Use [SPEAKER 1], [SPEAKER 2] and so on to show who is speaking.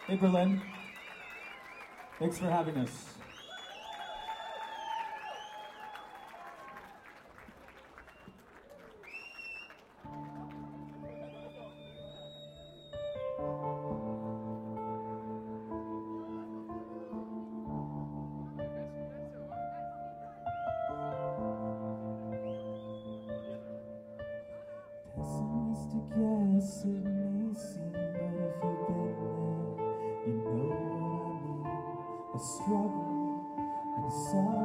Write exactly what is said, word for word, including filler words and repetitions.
[SPEAKER 1] Hey, Berlin. Thanks for having us. Pessimistic, yes, it may seem, but if you've been there, you know what I mean. A struggle and some